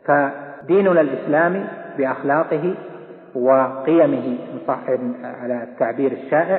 فديننا الإسلامي بأخلاقه وقيمه على التعبير الشائع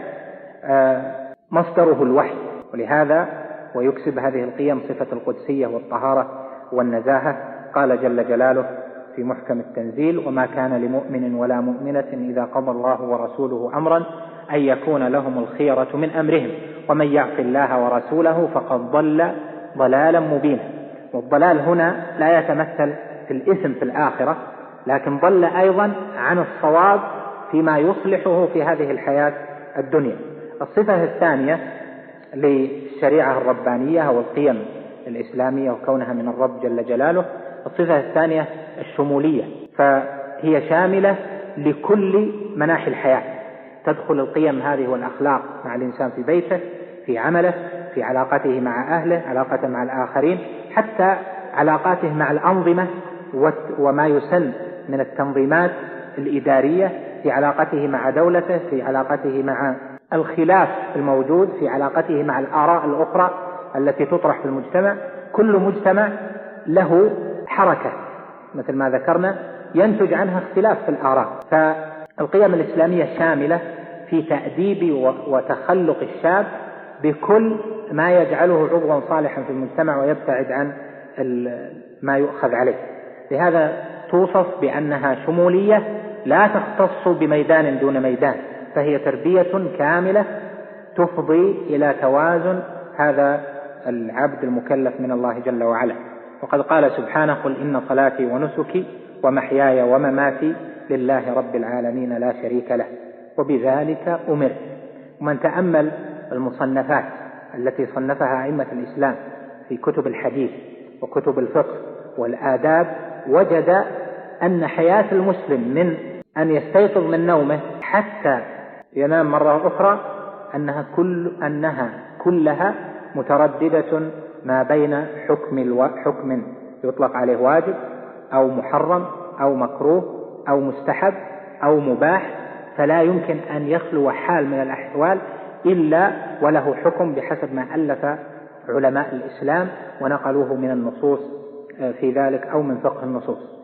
مصدره الوحي، ولهذا ويكسب هذه القيم صفة القدسية والطهارة والنزاهة. قال جل جلاله في محكم التنزيل: وما كان لمؤمن ولا مؤمنة إذا قضى الله ورسوله أمرا أن يكون لهم الخيرة من أمرهم ومن يعص الله ورسوله فقد ضل ضلالا مبينا. والضلال هنا لا يتمثل في الإثم في الآخرة، لكن ضل أيضا عن الصواب فيما يصلحه في هذه الحياة الدنيا. الصفة الثانية للشريعة الربانية والقيم الإسلامية وكونها من الرب جل جلاله، الصفة الثانية الشمولية، فهي شاملة لكل مناحي الحياة. تدخل القيم هذه والأخلاق مع الإنسان في بيته، في عمله، في علاقته مع أهله، علاقته مع الآخرين، حتى علاقاته مع الأنظمة وما يسن من التنظيمات الإدارية، في علاقته مع دولته، في علاقته مع الخلاف الموجود، في علاقته مع الآراء الأخرى التي تطرح في المجتمع. كل مجتمع له حركة مثل ما ذكرنا ينتج عنها اختلاف في الآراء. فالقيم الإسلامية شاملة في تأديب وتخلق الشاب بكل ما يجعله عضوا صالحا في المجتمع ويبتعد عن ما يؤخذ عليه. لهذا توصف بأنها شمولية لا تختص بميدان دون ميدان، فهي تربية كاملة تفضي إلى توازن هذا العبد المكلف من الله جل وعلا. وقد قال سبحانه: قل إن صلاتي ونسكي ومحياي ومماتي لله رب العالمين لا شريك له وبذلك أمرت. ومن تأمل المصنفات التي صنفها أئمة الإسلام في كتب الحديث وكتب الفقه والآداب وجد أن حياة المسلم من أن يستيقظ من نومه حتى ينام مرة أخرى أنها كلها مترددة ما بين حكم يطلق عليه واجب أو محرم أو مكروه أو مستحب أو مباح، فلا يمكن أن يخلو حال من الأحوال إلا وله حكم بحسب ما ألف علماء الإسلام ونقلوه من النصوص في ذلك أو من فقه النصوص.